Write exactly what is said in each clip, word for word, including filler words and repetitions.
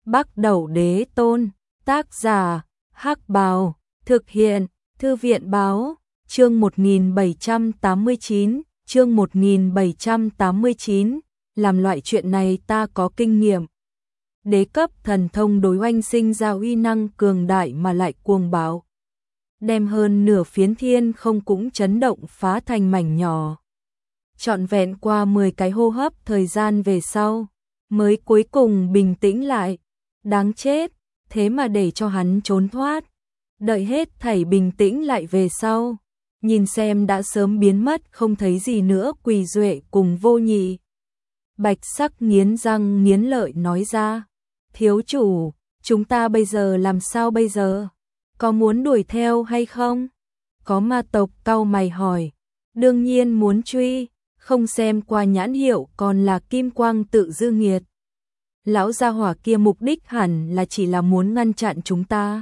Bắc Đẩu Đế Tôn, tác giả, Hắc Bào, thực hiện, Thư viện Báo, chương một nghìn bảy trăm tám mươi chín, chương một nghìn bảy trăm tám mươi chín, làm loại chuyện này ta có kinh nghiệm. Đế cấp thần thông đối oanh sinh ra uy năng cường đại mà lại cuồng bạo. Đem hơn nửa phiến thiên không cũng chấn động phá thành mảnh nhỏ. Trọn vẹn qua mười cái hô hấp thời gian về sau, mới cuối cùng bình tĩnh lại. Đáng chết, thế mà để cho hắn trốn thoát. Đợi hết thảy bình tĩnh lại về sau, nhìn xem đã sớm biến mất không thấy gì nữa Quỳ Duệ cùng Vô Nhị. Bạch Sắc nghiến răng nghiến lợi nói ra, thiếu chủ, chúng ta bây giờ làm sao bây giờ? Có muốn đuổi theo hay không? Có ma tộc cau mày hỏi, đương nhiên muốn truy, không xem qua nhãn hiệu còn là kim quang tự dư nghiệt. Lão gia hỏa kia mục đích hẳn là chỉ là muốn ngăn chặn chúng ta.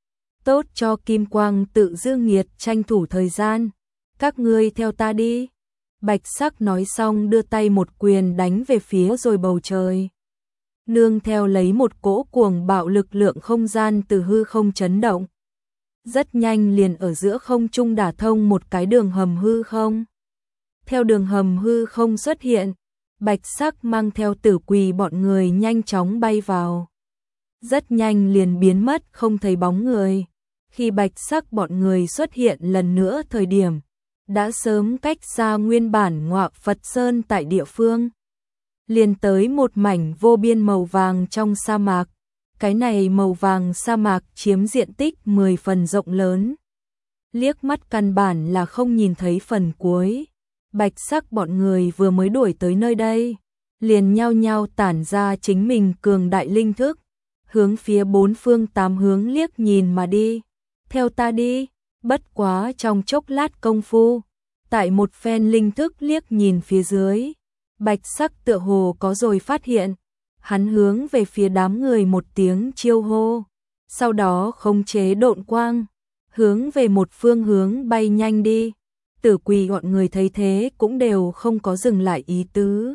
Tốt cho kim quang tự dư nghiệt tranh thủ thời gian, các ngươi theo ta đi. Bạch Sắc nói xong đưa tay một quyền đánh về phía rồi bầu trời. Nương theo lấy một cỗ cuồng bạo lực lượng không gian từ hư không chấn động. Rất nhanh liền ở giữa không trung đả thông một cái đường hầm hư không. Theo đường hầm hư không xuất hiện, Bạch Sắc mang theo Tử Quỳ bọn người nhanh chóng bay vào. Rất nhanh liền biến mất không thấy bóng người. Khi Bạch Sắc bọn người xuất hiện lần nữa thời điểm, đã sớm cách xa nguyên bản Ngọa Phật Sơn tại địa phương. Liền tới một mảnh vô biên màu vàng trong sa mạc. Cái này màu vàng sa mạc chiếm diện tích mười phần rộng lớn. Liếc mắt căn bản là không nhìn thấy phần cuối. Bạch Sắc bọn người vừa mới đuổi tới nơi đây, liền nhao nhao tản ra chính mình cường đại linh thức, hướng phía bốn phương tám hướng liếc nhìn mà đi. Theo ta đi, bất quá trong chốc lát công phu, tại một phen linh thức liếc nhìn phía dưới, Bạch Sắc tựa hồ có rồi phát hiện, hắn hướng về phía đám người một tiếng chiêu hô, sau đó khống chế độn quang, hướng về một phương hướng bay nhanh đi. Tử Quỳ bọn người thấy thế cũng đều không có dừng lại ý tứ.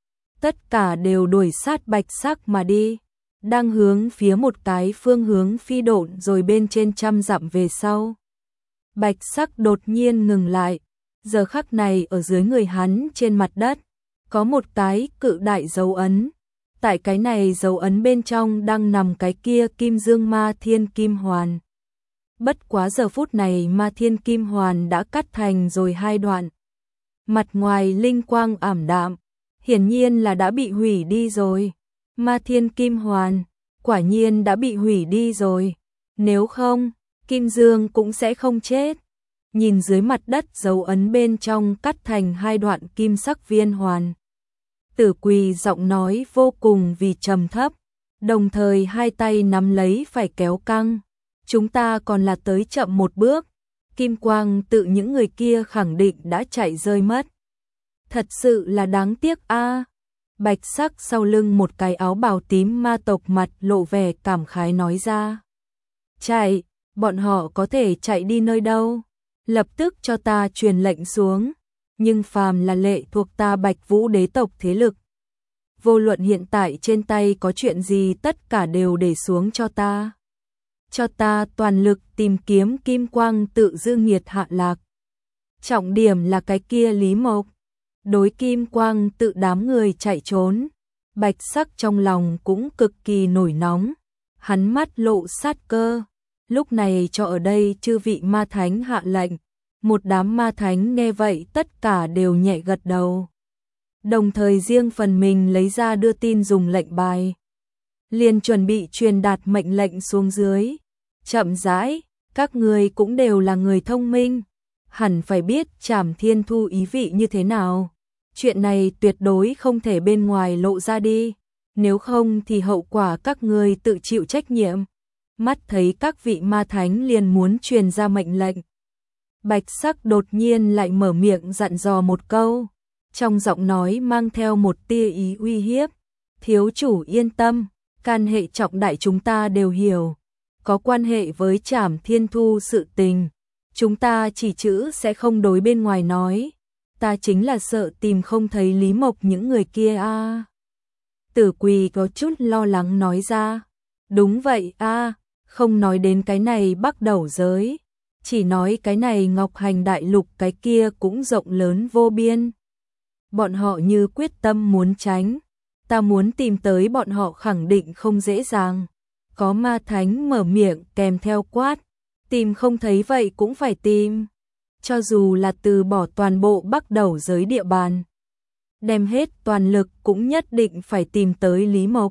Tất cả đều đuổi sát Bạch Sắc mà đi, đang hướng phía một cái phương hướng phi độn rồi bên trên trăm dặm về sau. Bạch Sắc đột nhiên ngừng lại, giờ khắc này ở dưới người hắn trên mặt đất, có một cái cự đại dấu ấn. Tại cái này dấu ấn bên trong đang nằm cái kia Kim Dương Ma Thiên Kim Hoàn. Bất quá giờ phút này Ma Thiên Kim Hoàn đã cắt thành rồi hai đoạn. Mặt ngoài linh quang ảm đạm, hiển nhiên là đã bị hủy đi rồi. Ma Thiên Kim Hoàn, quả nhiên đã bị hủy đi rồi. Nếu không, Kim Dương cũng sẽ không chết. Nhìn dưới mặt đất dấu ấn bên trong cắt thành hai đoạn kim sắc viên hoàn. Tử Quỳ giọng nói vô cùng vì trầm thấp, đồng thời hai tay nắm lấy phải kéo căng. Chúng ta còn là tới chậm một bước, kim quang tự những người kia khẳng định đã chạy rơi mất. Thật sự là đáng tiếc a. À. Bạch Sắc sau lưng một cái áo bào tím ma tộc mặt lộ vẻ cảm khái nói ra. Chạy, bọn họ có thể chạy đi nơi đâu? Lập tức cho ta truyền lệnh xuống. Nhưng phàm là lệ thuộc ta Bạch Vũ đế tộc thế lực. Vô luận hiện tại trên tay có chuyện gì tất cả đều để xuống cho ta. Cho ta toàn lực tìm kiếm kim quang tự dư nghiệt hạ lạc. Trọng điểm là cái kia Lý Mộc. Đối kim quang tự đám người chạy trốn. Bạch Sắc trong lòng cũng cực kỳ nổi nóng. Hắn mắt lộ sát cơ. Lúc này cho ở đây chư vị ma thánh hạ lệnh. Một đám ma thánh nghe vậy tất cả đều nhẹ gật đầu. Đồng thời riêng phần mình lấy ra đưa tin dùng lệnh bài. Liền chuẩn bị truyền đạt mệnh lệnh xuống dưới. Chậm rãi, các người cũng đều là người thông minh. Hẳn phải biết Trảm Thiên Thu ý vị như thế nào. Chuyện này tuyệt đối không thể bên ngoài lộ ra đi. Nếu không thì hậu quả các người tự chịu trách nhiệm. Mắt thấy các vị ma thánh liền muốn truyền ra mệnh lệnh. Bạch Sắc đột nhiên lại mở miệng dặn dò một câu. Trong giọng nói mang theo một tia ý uy hiếp. Thiếu chủ yên tâm, can hệ trọng đại chúng ta đều hiểu. Có quan hệ với Trảm Thiên Thu sự tình. Chúng ta chỉ chữ sẽ không đối bên ngoài nói. Ta chính là sợ tìm không thấy Lý Mộc những người kia a. À. Tử Quỳ có chút lo lắng nói ra. Đúng vậy a, không nói đến cái này Bắc Đẩu giới, chỉ nói cái này Ngọc Hành Đại Lục cái kia cũng rộng lớn vô biên. Bọn họ như quyết tâm muốn tránh, ta muốn tìm tới bọn họ khẳng định không dễ dàng. Có ma thánh mở miệng kèm theo quát, tìm không thấy vậy cũng phải tìm. Cho dù là từ bỏ toàn bộ Bắc Đẩu giới địa bàn, đem hết toàn lực cũng nhất định phải tìm tới Lý Mộc.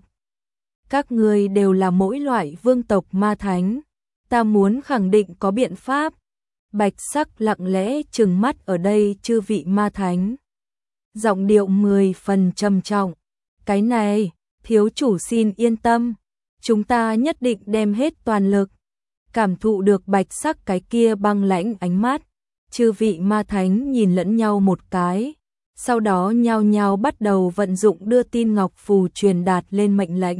Các ngươi đều là mỗi loại vương tộc ma thánh, ta muốn khẳng định có biện pháp. Bạch Sắc lặng lẽ trừng mắt ở đây chư vị ma thánh. Giọng điệu mười phần trầm trọng. Cái này, thiếu chủ xin yên tâm, chúng ta nhất định đem hết toàn lực. Cảm thụ được Bạch Sắc cái kia băng lãnh ánh mắt, chư vị ma thánh nhìn lẫn nhau một cái, sau đó nhao nhao bắt đầu vận dụng đưa tin ngọc phù truyền đạt lên mệnh lệnh.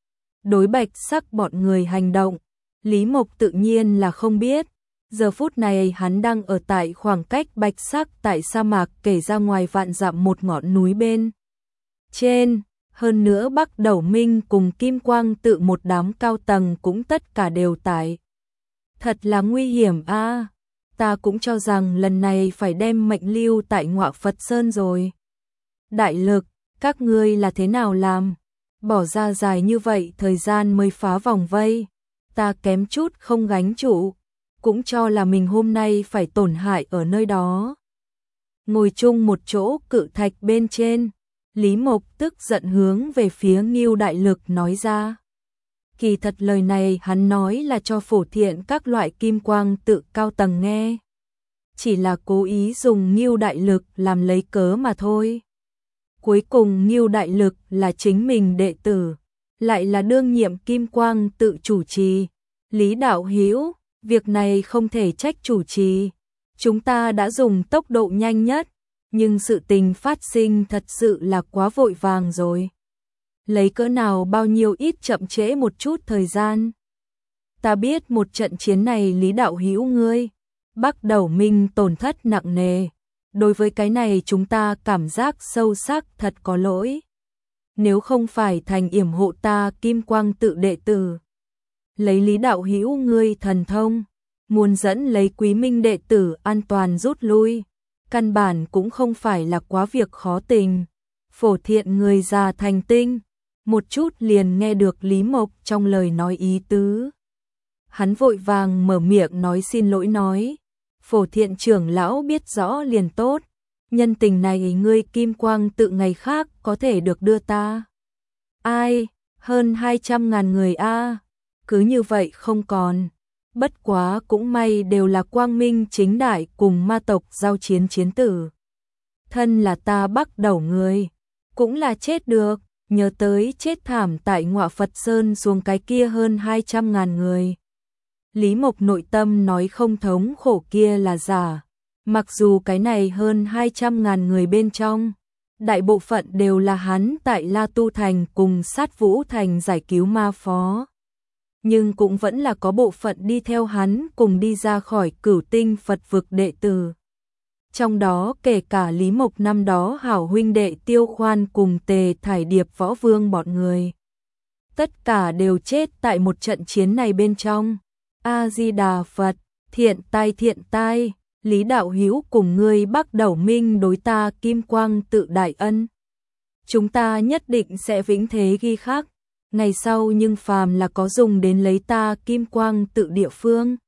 Đối Bạch Sắc bọn người hành động, Lý Mộc tự nhiên là không biết. Giờ phút này hắn đang ở tại khoảng cách Bạch Sắc tại sa mạc kể ra ngoài vạn dặm một ngọn núi bên trên. Hơn nữa Bắc Đẩu Minh cùng Kim Quang tự một đám cao tầng cũng tất cả đều tại. Thật là nguy hiểm a, à, ta cũng cho rằng lần này phải đem mệnh lưu tại Ngọa Phật Sơn rồi. Đại Lực, các ngươi là thế nào làm? Bỏ ra dài như vậy thời gian mới phá vòng vây, ta kém chút không gánh trụ, cũng cho là mình hôm nay phải tổn hại ở nơi đó. Ngồi chung một chỗ cự thạch bên trên, Lý Mộc tức giận hướng về phía Ngưu Đại Lực nói ra. Kỳ thật lời này hắn nói là cho phổ thiện các loại kim quang tự cao tầng nghe. Chỉ là cố ý dùng Ngưu Đại Lực làm lấy cớ mà thôi. Cuối cùng Ngưu Đại Lực là chính mình đệ tử, lại là đương nhiệm kim quang tự chủ trì. Lý đạo hữu, việc này không thể trách chủ trì. Chúng ta đã dùng tốc độ nhanh nhất, nhưng sự tình phát sinh thật sự là quá vội vàng rồi. Lấy cỡ nào bao nhiêu ít chậm trễ một chút thời gian. Ta biết một trận chiến này Lý đạo hữu ngươi, Bắc Đẩu Minh tổn thất nặng nề. Đối với cái này chúng ta cảm giác sâu sắc thật có lỗi. Nếu không phải thành yểm hộ ta kim quang tự đệ tử, lấy Lý đạo hữu ngươi thần thông, muốn dẫn lấy Quý Minh đệ tử an toàn rút lui, căn bản cũng không phải là quá việc khó tình. Phổ thiện người già thành tinh, một chút liền nghe được Lý Mộc trong lời nói ý tứ. Hắn vội vàng mở miệng nói xin lỗi nói, Phổ thiện trưởng lão biết rõ liền tốt, nhân tình này ngươi kim quang tự ngày khác có thể được đưa ta. Ai, hơn hai trăm ngàn người a, cứ như vậy không còn. Bất quá cũng may đều là quang minh chính đại cùng ma tộc giao chiến chiến tử. Thân là ta Bắc Đẩu người, cũng là chết được, nhớ tới chết thảm tại Ngọa Phật Sơn xuống cái kia hơn hai trăm ngàn người. Lý Mộc nội tâm nói không thống khổ kia là giả, mặc dù cái này hơn hai trăm ngàn người bên trong, đại bộ phận đều là hắn tại La Tu Thành cùng Sát Vũ Thành giải cứu ma phó. Nhưng cũng vẫn là có bộ phận đi theo hắn cùng đi ra khỏi Cửu Tinh Phật vực đệ tử. Trong đó kể cả Lý Mộc năm đó hảo huynh đệ Tiêu Khoan cùng Tề Thải Điệp Võ Vương bọn người. Tất cả đều chết tại một trận chiến này bên trong. A-di-đà Phật, thiện tai thiện tai, Lý đạo hữu cùng ngươi Bắc Đẩu Minh đối ta kim quang tự đại ân. Chúng ta nhất định sẽ vĩnh thế ghi khắc. Ngày sau nhưng phàm là có dùng đến lấy ta kim quang tự địa phương,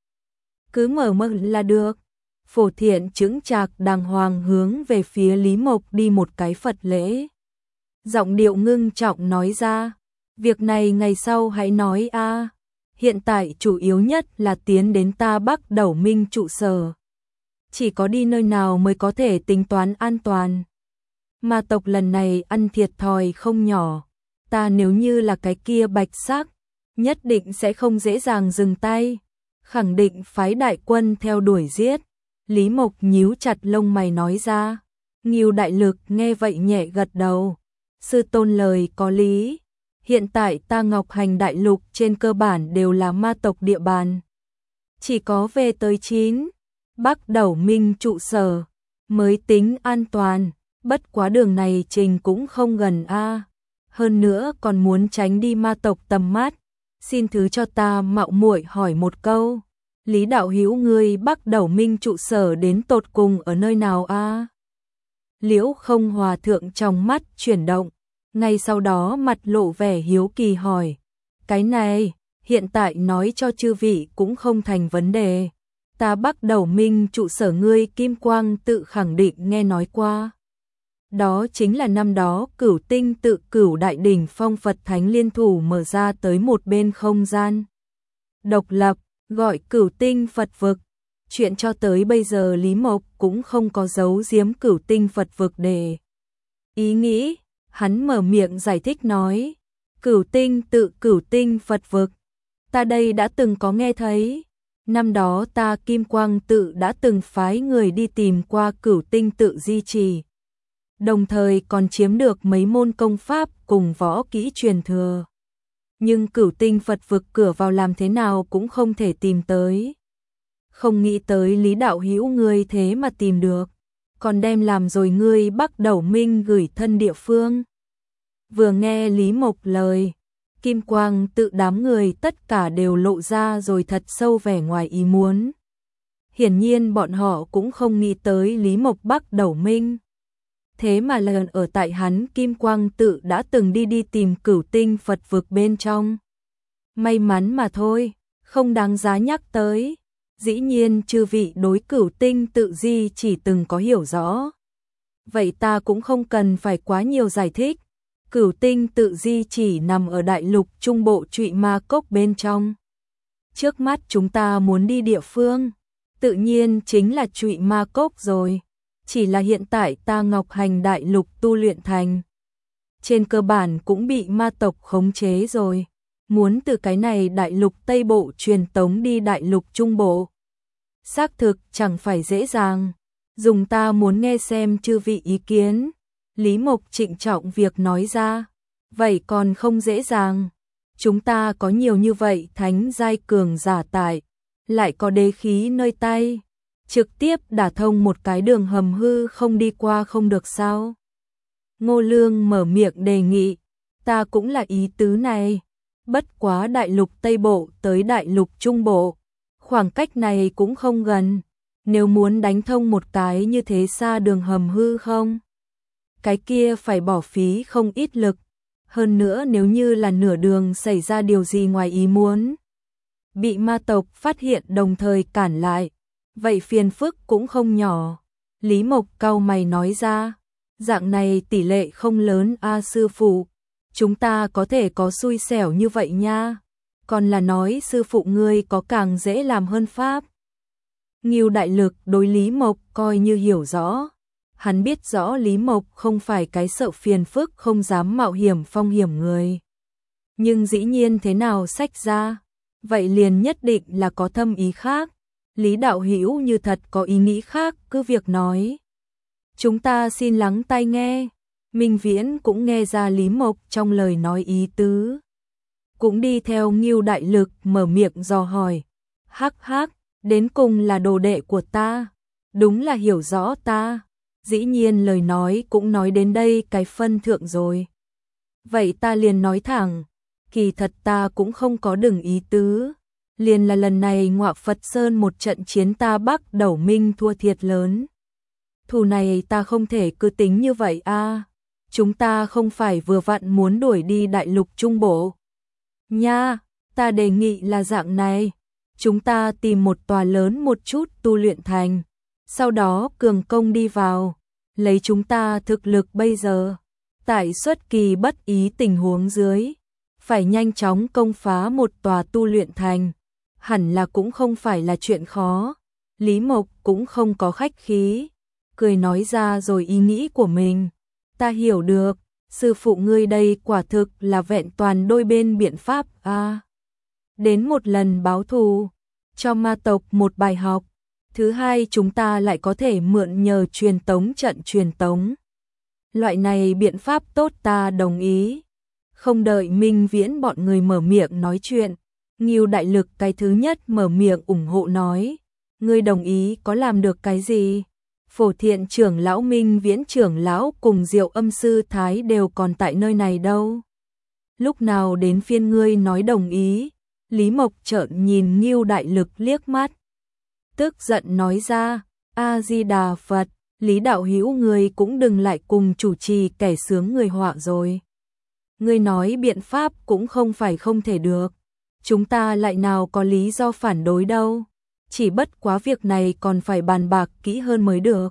cứ mở miệng là được. Phổ thiện chững chạc đàng hoàng hướng về phía Lý Mộc đi một cái Phật lễ. Giọng điệu ngưng trọng nói ra, việc này ngày sau hãy nói a. Hiện tại chủ yếu nhất là tiến đến ta Bắc Đẩu Minh trụ sở. Chỉ có đi nơi nào mới có thể tính toán an toàn. Ma tộc lần này ăn thiệt thòi không nhỏ. Ta nếu như là cái kia Bạch Sắc, nhất định sẽ không dễ dàng dừng tay, khẳng định phái đại quân theo đuổi giết. Lý Mộc nhíu chặt lông mày nói ra. Ngưu Đại Lực nghe vậy nhẹ gật đầu. Sư tôn lời có lý. Hiện tại ta Ngọc Hành Đại Lục trên cơ bản đều là ma tộc địa bàn. Chỉ có về tới chín Bắc Đẩu Minh trụ sở mới tính an toàn. Bất quá đường này trình cũng không gần a. Hơn nữa còn muốn tránh đi ma tộc tầm mắt, xin thứ cho ta mạo muội hỏi một câu. Lý đạo hữu ngươi Bắc Đẩu Minh trụ sở đến tột cùng ở nơi nào a? Liễu Không Hòa thượng trong mắt chuyển động, ngay sau đó mặt lộ vẻ hiếu kỳ hỏi. Cái này, hiện tại nói cho chư vị cũng không thành vấn đề. Ta Bắc Đẩu Minh trụ sở ngươi Kim Quang tự khẳng định nghe nói qua. Đó chính là năm đó Cửu Tinh tự Cửu Đại Đỉnh Phong Phật Thánh liên thủ mở ra tới một bên không gian độc lập, gọi Cửu Tinh Phật vực. Chuyện cho tới bây giờ Lý Mộc cũng không có giấu giếm Cửu Tinh Phật vực để ý nghĩ, hắn mở miệng giải thích nói, Cửu Tinh tự Cửu Tinh Phật vực, ta đây đã từng có nghe thấy. Năm đó ta Kim Quang tự đã từng phái người đi tìm qua Cửu Tinh tự di trì, đồng thời còn chiếm được mấy môn công pháp cùng võ kỹ truyền thừa. Nhưng Cửu Tinh Phật vực cửa vào làm thế nào cũng không thể tìm tới. Không nghĩ tới Lý đạo hữu ngươi thế mà tìm được, còn đem làm rồi ngươi Bắc Đẩu Minh gửi thân địa phương. Vừa nghe Lý Mộc lời, Kim Quang tự đám người tất cả đều lộ ra rồi thật sâu vẻ ngoài ý muốn. Hiển nhiên bọn họ cũng không nghĩ tới Lý Mộc Bắc Đẩu Minh. Thế mà lần ở tại hắn Kim Quang tự đã từng đi đi tìm Cửu Tinh Phật vực bên trong. May mắn mà thôi, không đáng giá nhắc tới. Dĩ nhiên chư vị đối Cửu Tinh tự di chỉ từng có hiểu rõ. Vậy ta cũng không cần phải quá nhiều giải thích. Cửu Tinh tự di chỉ nằm ở đại lục trung bộ Trụy Ma Cốc bên trong. Trước mắt chúng ta muốn đi địa phương, tự nhiên chính là Trụy Ma Cốc rồi. Chỉ là hiện tại ta Ngọc Hành đại lục tu luyện thành, trên cơ bản cũng bị ma tộc khống chế rồi. Muốn từ cái này đại lục Tây Bộ truyền tống đi đại lục Trung Bộ, xác thực chẳng phải dễ dàng. Dùng ta muốn nghe xem chư vị ý kiến. Lý Mộc trịnh trọng việc nói ra. Vậy còn không dễ dàng. Chúng ta có nhiều như vậy thánh giai cường giả tại, lại có đế khí nơi tay, trực tiếp đả thông một cái đường hầm hư không đi qua không được sao? Ngô Lương mở miệng đề nghị. Ta cũng là ý tứ này. Bất quá đại lục Tây Bộ tới đại lục Trung Bộ, khoảng cách này cũng không gần. Nếu muốn đánh thông một cái như thế xa đường hầm hư không, cái kia phải bỏ phí không ít lực. Hơn nữa nếu như là nửa đường xảy ra điều gì ngoài ý muốn, bị ma tộc phát hiện đồng thời cản lại, vậy phiền phức cũng không nhỏ. Lý Mộc cau mày nói ra. Dạng này tỷ lệ không lớn a sư phụ. Chúng ta có thể có xui xẻo như vậy nha. Còn là nói sư phụ ngươi có càng dễ làm hơn pháp. Ngưu Đại Lực đối Lý Mộc coi như hiểu rõ. Hắn biết rõ Lý Mộc không phải cái sợ phiền phức không dám mạo hiểm phong hiểm người. Nhưng dĩ nhiên thế nào sách ra, vậy liền nhất định là có thâm ý khác. Lý đạo hữu như thật có ý nghĩ khác cứ việc nói. Chúng ta xin lắng tai nghe. Minh Viễn cũng nghe ra Lý Mộc trong lời nói ý tứ. Cũng đi theo Ngưu Đại Lực mở miệng dò hỏi. Hắc hắc, đến cùng là đồ đệ của ta. Đúng là hiểu rõ ta. Dĩ nhiên lời nói cũng nói đến đây cái phân thượng rồi. Vậy ta liền nói thẳng. Kỳ thật ta cũng không có đừng ý tứ. Liền là lần này Ngọa Phật Sơn một trận chiến ta Bắc Đẩu Minh thua thiệt lớn. Thù này ta không thể cứ tính như vậy a. Chúng ta không phải vừa vặn muốn đuổi đi đại lục Trung Bộ. Nha, ta đề nghị là dạng này. Chúng ta tìm một tòa lớn một chút tu luyện thành. Sau đó cường công đi vào. Lấy chúng ta thực lực bây giờ. Tại xuất kỳ bất ý tình huống dưới. Phải nhanh chóng công phá một tòa tu luyện thành. Hẳn là cũng không phải là chuyện khó. Lý Mộc cũng không có khách khí. Cười nói ra rồi ý nghĩ của mình. Ta hiểu được, sư phụ ngươi đây quả thực là vẹn toàn đôi bên biện pháp a. À, đến một lần báo thù, cho ma tộc một bài học. Thứ hai chúng ta lại có thể mượn nhờ truyền tống trận truyền tống. Loại này biện pháp tốt ta đồng ý. Không đợi Minh Viễn bọn người mở miệng nói chuyện, Ngưu Đại Lực cái thứ nhất mở miệng ủng hộ nói. Ngươi đồng ý có làm được cái gì? Phổ Thiện trưởng lão Minh Viễn trưởng lão cùng Diệu Âm sư Thái đều còn tại nơi này đâu. lúc nào đến phiên ngươi nói đồng ý? Lý Mộc trợn nhìn Ngưu Đại Lực liếc mắt, tức giận nói ra, A-di-đà Phật, Lý đạo hữu ngươi cũng đừng lại cùng chủ trì kẻ sướng người họa rồi. Ngươi nói biện pháp cũng không phải không thể được, chúng ta lại nào có lý do phản đối đâu, chỉ bất quá việc này còn phải bàn bạc kỹ hơn mới được.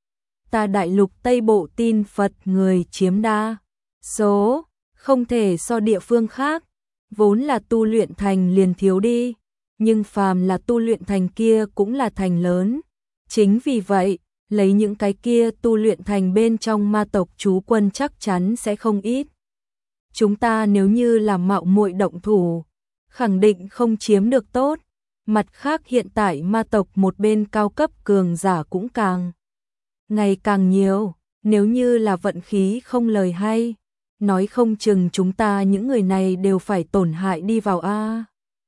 Ta đại lục Tây Bộ tin Phật người chiếm đa số, không thể so địa phương khác, vốn là tu luyện thành liền thiếu đi, nhưng phàm là tu luyện thành kia cũng là thành lớn. Chính vì vậy, lấy những cái kia tu luyện thành bên trong ma tộc trú quân chắc chắn sẽ không ít. Chúng ta nếu như là mạo muội động thủ, khẳng định không chiếm được tốt. Mặt khác hiện tại ma tộc một bên cao cấp cường giả cũng càng ngày càng nhiều, nếu như là vận khí không lời hay, nói không chừng chúng ta những người này đều phải tổn hại đi vào a.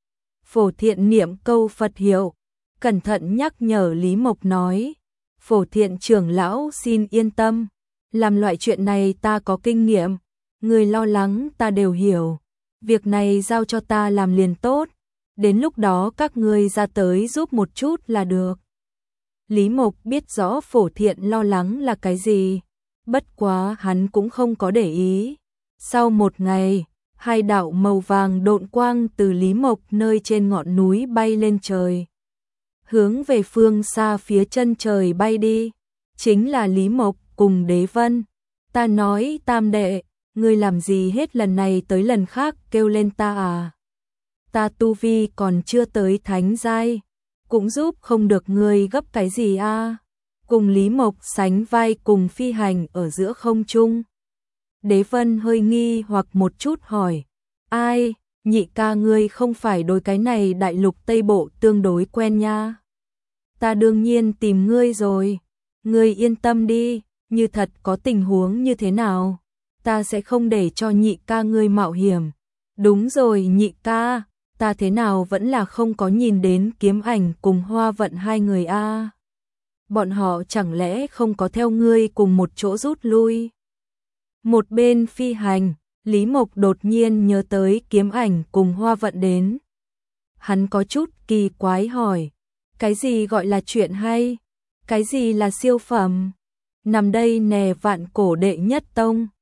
Phổ Thiện niệm câu Phật hiệu, cẩn thận nhắc nhở Lý Mộc nói, Phổ Thiện trưởng lão xin yên tâm, làm loại chuyện này ta có kinh nghiệm, người lo lắng ta đều hiểu, việc này giao cho ta làm liền tốt, đến lúc đó các ngươi ra tới giúp một chút là được. Lý Mộc biết rõ Phổ Thiện lo lắng là cái gì, bất quá hắn cũng không có để ý. Sau một ngày, hai đạo màu vàng độn quang từ Lý Mộc nơi trên ngọn núi bay lên trời, hướng về phương xa phía chân trời bay đi, chính là Lý Mộc cùng Đế Vân. Ta nói Tam đệ, ngươi làm gì hết lần này tới lần khác kêu lên ta à? Ta tu vi còn chưa tới thánh giai, cũng giúp không được ngươi gấp cái gì a? À? Cùng Lý Mộc sánh vai cùng phi hành ở giữa không trung. Đế Vân hơi nghi hoặc một chút hỏi, ai, nhị ca ngươi không phải đối cái này đại lục Tây Bộ tương đối quen nha. Ta đương nhiên tìm ngươi rồi, ngươi yên tâm đi, như thật có tình huống như thế nào, ta sẽ không để cho nhị ca ngươi mạo hiểm. Đúng rồi nhị ca, ta thế nào vẫn là không có nhìn đến Kiếm Ảnh cùng Hoa Vận hai người a. À? Bọn họ chẳng lẽ không có theo ngươi cùng một chỗ rút lui? Một bên phi hành, Lý Mộc đột nhiên nhớ tới Kiếm Ảnh cùng Hoa Vận đến. Hắn có chút kỳ quái hỏi, cái gì gọi là chuyện hay? Cái gì là siêu phẩm? Nằm đây nè vạn cổ đệ nhất tông,